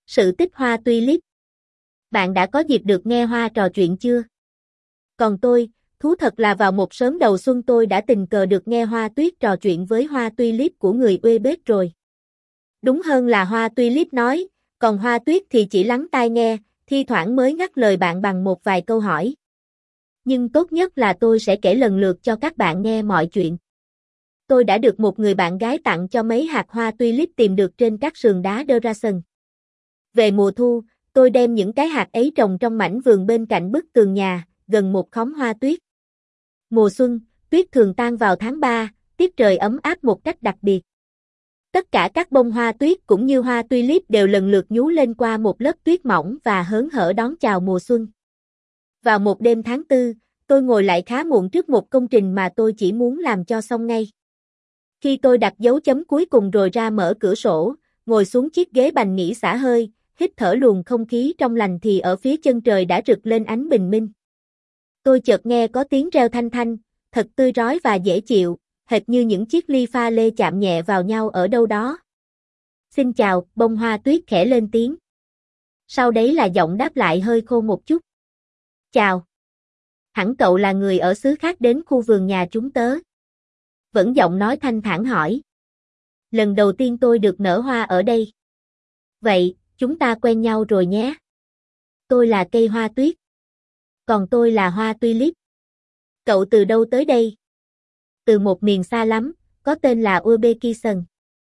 Sự tích hoa tulip. Bạn đã có dịp được nghe hoa trò chuyện chưa? Còn tôi, thú thật là vào một sớm đầu xuân tôi đã tình cờ được nghe hoa tuyết trò chuyện với hoa tulip của người Quebec rồi. Đúng hơn là hoa tulip nói, còn hoa tuyết thì chỉ lắng tai nghe, thi thoảng mới ngắt lời bạn bằng một vài câu hỏi. Nhưng tốt nhất là tôi sẽ kể lần lượt cho các bạn nghe mọi chuyện. Tôi đã được một người bạn gái tặng cho mấy hạt hoa tulip tìm được trên các sườn đá Derason. Về mùa thu, tôi đem những cái hạt ấy trồng trong mảnh vườn bên cạnh bức tường nhà, gần một khóm hoa tuyết. Mùa xuân, tuyết thường tan vào tháng 3, tiết trời ấm áp một cách đặc biệt. Tất cả các bông hoa tuyết cũng như hoa tulip đều lần lượt nhú lên qua một lớp tuyết mỏng và hớn hở đón chào mùa xuân. Vào một đêm tháng 4, tôi ngồi lại khá muộn trước một công trình mà tôi chỉ muốn làm cho xong ngay. Khi tôi đặt dấu chấm cuối cùng rồi ra mở cửa sổ, ngồi xuống chiếc ghế bành nghỉ xả hơi, hít thở luồng không khí trong lành thì ở phía chân trời đã rực lên ánh bình minh. Tôi chợt nghe có tiếng reo thanh thanh, thật tươi rói và dễ chịu, hệt như những chiếc ly pha lê chạm nhẹ vào nhau ở đâu đó. Xin chào, bông hoa tuyết khẽ lên tiếng. Sau đấy là giọng đáp lại hơi khô một chút. Chào. Hẳn cậu là người ở xứ khác đến khu vườn nhà chúng tớ. Vẫn giọng nói thanh thản hỏi. Lần đầu tiên tôi được nở hoa ở đây. Vậy, chúng ta quen nhau rồi nhé. Tôi là cây hoa tuyết. Còn tôi là hoa tulip. Cậu từ đâu tới đây? Từ một miền xa lắm, có tên là Uzbekistan.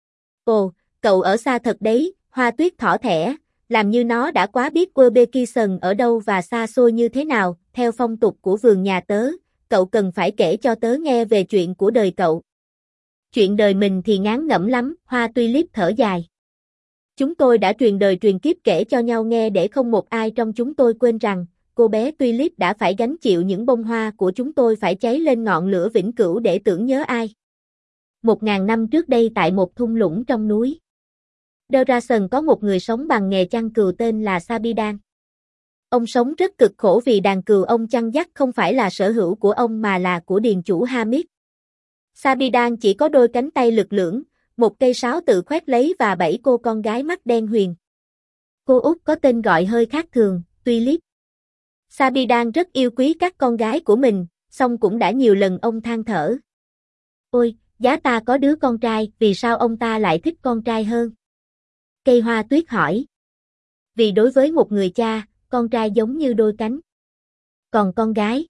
Ồ, cậu ở xa thật đấy, hoa tuyết thỏ thẻ, làm như nó đã quá biết Uzbekistan ở đâu và xa xôi như thế nào, theo phong tục của vườn nhà tớ, cậu cần phải kể cho tớ nghe về chuyện của đời cậu. Chuyện đời mình thì ngán ngẩm lắm, hoa tulip thở dài. Chúng tôi đã truyền đời truyền kiếp kể cho nhau nghe để không một ai trong chúng tôi quên rằng, cô bé tulip đã phải gánh chịu những bông hoa của chúng tôi phải cháy lên ngọn lửa vĩnh cửu để tưởng nhớ ai. 1000 năm trước đây tại một thung lũng trong núi Derason có một người sống bằng nghề chăn cừu tên là Sabidan. Ông sống rất cực khổ vì đàn cừu ông chăn dắt không phải là sở hữu của ông mà là của điền chủ Hamid. Sabidan chỉ có đôi cánh tay lực lưỡng, một cây sáo tự khoét lấy và 7 cô con gái mắt đen huyền. Cô út có tên gọi hơi khác thường, Tulip. Sabidan rất yêu quý các con gái của mình, song cũng đã nhiều lần ông than thở. Ôi, giá ta có đứa con trai, vì sao ông ta lại thích con trai hơn? Cây hoa tuyết hỏi. Vì đối với một người cha, con trai giống như đôi cánh. Còn con gái?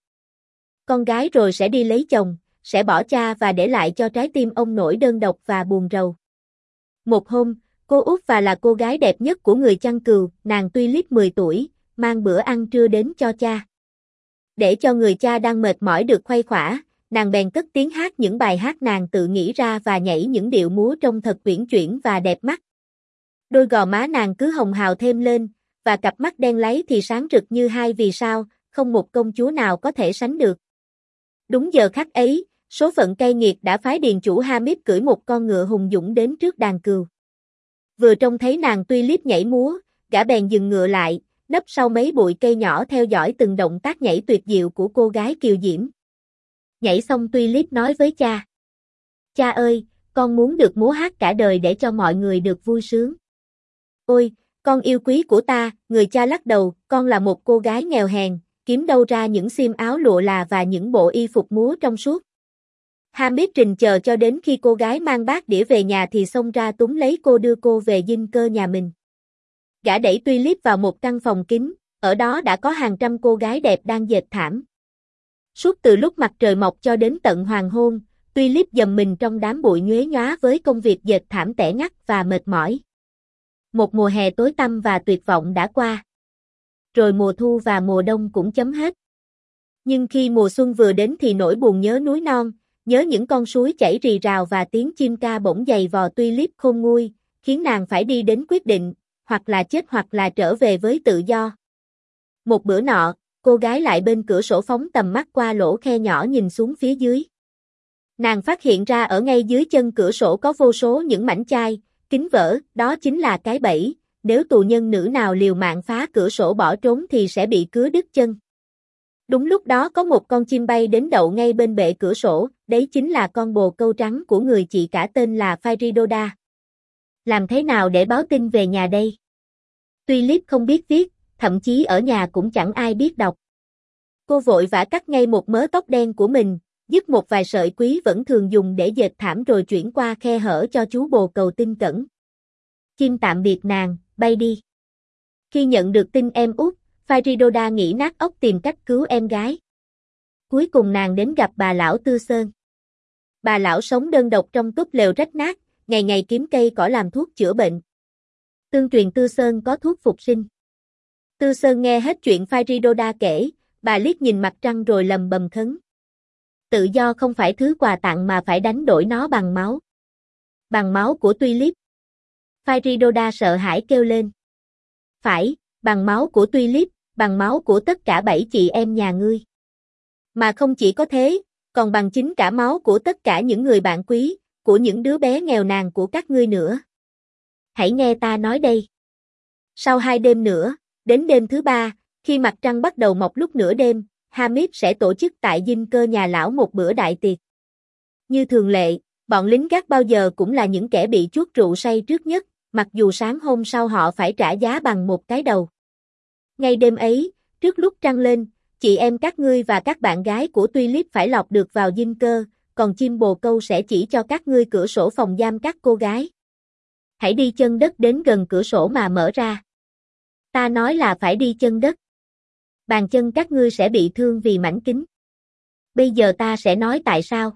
Con gái rồi sẽ đi lấy chồng, sẽ bỏ cha và để lại cho trái tim ông nỗi đơn độc và buồn rầu. Một hôm, cô út và là cô gái đẹp nhất của người chăn cừu, nàng Tulip 10 tuổi, mang bữa ăn trưa đến cho cha. Để cho người cha đang mệt mỏi được khuây khỏa, nàng bèn cất tiếng hát những bài hát nàng tự nghĩ ra và nhảy những điệu múa trông thật uyển chuyển và đẹp mắt. Đôi gò má nàng cứ hồng hào thêm lên, và cặp mắt đen láy thì sáng rực như hai vì sao, không một công chúa nào có thể sánh được. Đúng giờ khắc ấy, số phận cay nghiệt đã phái điền chủ Hamid cưỡi một con ngựa hùng dũng đến trước đàn cừu. Vừa trông thấy nàng Tulip nhảy múa, gã bèn dừng ngựa lại, nấp sau mấy bụi cây nhỏ theo dõi từng động tác nhảy tuyệt diệu của cô gái kiều diễm. Nhảy xong Tulip nói với cha. Cha ơi, con muốn được múa hát cả đời để cho mọi người được vui sướng. Ôi, con yêu quý của ta, người cha lắc đầu, con là một cô gái nghèo hèn, kiếm đâu ra những xiêm áo lụa là và những bộ y phục múa trong suốt. Hamid trình chờ cho đến khi cô gái mang bát đĩa về nhà thì xông ra túm lấy cô đưa cô về dinh cơ nhà mình. Gã đẩy Tulip vào một căn phòng kín, ở đó đã có hàng trăm cô gái đẹp đang dệt thảm. Suốt từ lúc mặt trời mọc cho đến tận hoàng hôn, Tulip dầm mình trong đám bụi nhuế nhóa với công việc dệt thảm tẻ ngắt và mệt mỏi. Một mùa hè tối tăm và tuyệt vọng đã qua. Rồi mùa thu và mùa đông cũng chấm hết. Nhưng khi mùa xuân vừa đến thì nỗi buồn nhớ núi non, nhớ những con suối chảy rì rào và tiếng chim ca bỗng giày vò Tulip khôn nguôi, khiến nàng phải đi đến quyết định, hoặc là chết hoặc là trở về với tự do. Một bữa nọ, cô gái lại bên cửa sổ phóng tầm mắt qua lỗ khe nhỏ nhìn xuống phía dưới. Nàng phát hiện ra ở ngay dưới chân cửa sổ có vô số những mảnh chai, kính vỡ, đó chính là cái bẫy, nếu tù nhân nữ nào liều mạng phá cửa sổ bỏ trốn thì sẽ bị cứa đứt chân. Đúng lúc đó có một con chim bay đến đậu ngay bên bệ cửa sổ, đấy chính là con bồ câu trắng của người chị cả tên là Faridoda. Làm thế nào để báo tin về nhà đây? Tulip không biết viết, thậm chí ở nhà cũng chẳng ai biết đọc. Cô vội vã cắt ngay một mớ tóc đen của mình, dứt một vài sợi quý vẫn thường dùng để dệt thảm rồi chuyển qua khe hở cho chú bồ cầu tin cẩn. Chim tạm biệt nàng, bay đi. Khi nhận được tin em út, Faridollah nghĩ nát óc tìm cách cứu em gái. Cuối cùng nàng đến gặp bà lão Tư Sơn. Bà lão sống đơn độc trong túp lều rách nát, ngày ngày kiếm cây cỏ làm thuốc chữa bệnh. Tương truyền Tư Sơn có thuốc phục sinh. Tư Sơn nghe hết chuyện Faridollah kể, bà liếc nhìn mặt trăng rồi lầm bầm khấn. Tự do không phải thứ quà tặng mà phải đánh đổi nó bằng máu. Bằng máu của Tulip. Faridollah sợ hãi kêu lên. Phải, bằng máu của Tulip, bằng máu của tất cả 7 chị em nhà ngươi. Mà không chỉ có thế, còn bằng chính cả máu của tất cả những người bạn quý, của những đứa bé nghèo nàn của các ngươi nữa. Hãy nghe ta nói đây. Sau 2 đêm nữa, đến đêm thứ 3, khi mặt trăng bắt đầu mọc lúc nửa đêm, Hamid sẽ tổ chức tại dinh cơ nhà lão một bữa đại tiệc. Như thường lệ, bọn lính gác bao giờ cũng là những kẻ bị chuốt rượu say trước nhất, mặc dù sáng hôm sau họ phải trả giá bằng một cái đầu. Ngay đêm ấy, trước lúc trăng lên, chị em các ngươi và các bạn gái của Tulip phải lọc được vào dinh cơ, còn chim bồ câu sẽ chỉ cho các ngươi cửa sổ phòng giam các cô gái. Hãy đi chân đất đến gần cửa sổ mà mở ra. Ta nói là phải đi chân đất. Bàn chân các ngươi sẽ bị thương vì mảnh kính. Bây giờ ta sẽ nói tại sao.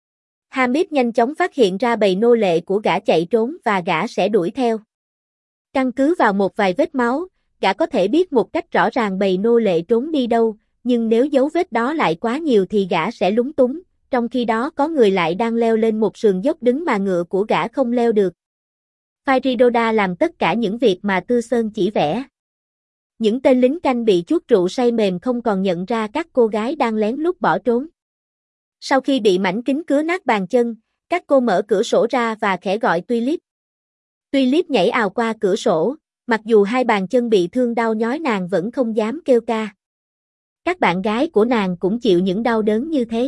Hamid nhanh chóng phát hiện ra bầy nô lệ của gã chạy trốn và gã sẽ đuổi theo. Căn cứ vào một vài vết máu, gã có thể biết một cách rõ ràng bầy nô lệ trốn đi đâu, nhưng nếu dấu vết đó lại quá nhiều thì gã sẽ lúng túng, trong khi đó có người lại đang leo lên một sườn dốc đứng mà ngựa của gã không leo được. Faridollah làm tất cả những việc mà Tư Sơn chỉ vẽ. Những tên lính canh bị chuốt rượu say mềm không còn nhận ra các cô gái đang lén lút bỏ trốn. Sau khi bị mảnh kính cứa nát bàn chân, các cô mở cửa sổ ra và khẽ gọi Tulip. Tulip nhảy ào qua cửa sổ, mặc dù 2 bàn chân bị thương đau nhói nàng vẫn không dám kêu ca. Các bạn gái của nàng cũng chịu những đau đớn như thế.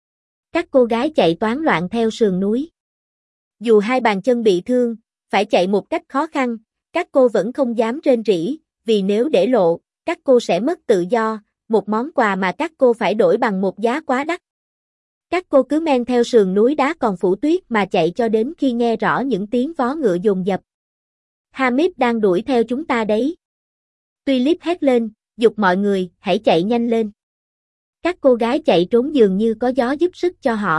Các cô gái chạy toán loạn theo sườn núi. Dù 2 bàn chân bị thương, phải chạy một cách khó khăn, các cô vẫn không dám rên rỉ, vì nếu để lộ, các cô sẽ mất tự do, một món quà mà các cô phải đổi bằng một giá quá đắt. Các cô cứ men theo sườn núi đá còn phủ tuyết mà chạy cho đến khi nghe rõ những tiếng vó ngựa dồn dập. Hamid đang đuổi theo chúng ta đấy. Tulip hét lên, giục mọi người, hãy chạy nhanh lên. Các cô gái chạy trốn dường như có gió giúp sức cho họ.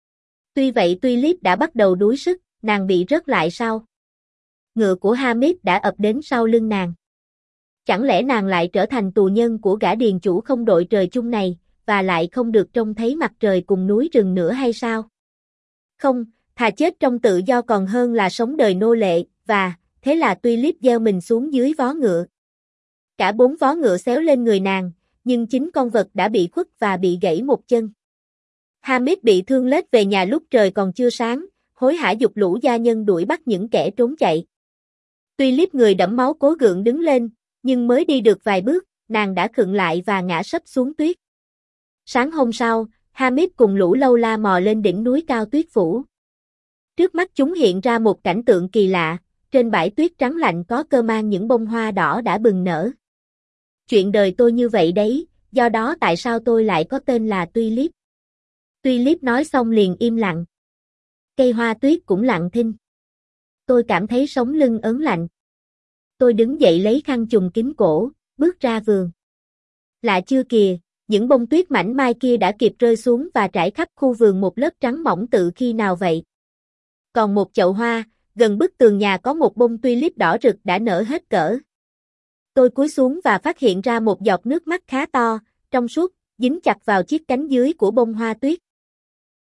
Tuy vậy Tulip đã bắt đầu đuối sức, nàng bị rớt lại sau. Ngựa của Hamid đã ập đến sau lưng nàng. Chẳng lẽ nàng lại trở thành tù nhân của gã điền chủ không đội trời chung này, và lại không được trông thấy mặt trời cùng núi rừng nữa hay sao? Không, thà chết trong tự do còn hơn là sống đời nô lệ, và, thế là Tulip gieo mình xuống dưới vó ngựa. Cả 4 vó ngựa xéo lên người nàng, nhưng chính con vật đã bị khuất và bị gãy một chân. Hamid bị thương lết về nhà lúc trời còn chưa sáng, hối hả giục lũ gia nhân đuổi bắt những kẻ trốn chạy. Tulip người đẫm máu cố gượng đứng lên, nhưng mới đi được vài bước, nàng đã khựng lại và ngã sấp xuống tuyết. Sáng hôm sau, Hamid cùng lũ lâu la mò lên đỉnh núi cao tuyết phủ. Trước mắt chúng hiện ra một cảnh tượng kỳ lạ, trên bãi tuyết trắng lạnh có cơ man những bông hoa đỏ đã bừng nở. Chuyện đời tôi như vậy đấy, do đó tại sao tôi lại có tên là Tulip? Tulip nói xong liền im lặng. Cây hoa tuyết cũng lặng thinh. Tôi cảm thấy sống lưng ớn lạnh. Tôi đứng dậy lấy khăn chùm kín cổ, bước ra vườn. Lạ chưa kìa, những bông tuyết mảnh mai kia đã kịp rơi xuống và trải khắp khu vườn một lớp trắng mỏng tự khi nào vậy. Còn một chậu hoa, gần bức tường nhà có một bông tulip đỏ rực đã nở hết cỡ. Tôi cúi xuống và phát hiện ra một giọt nước mắt khá to, trong suốt, dính chặt vào chiếc cánh dưới của bông hoa tuyết.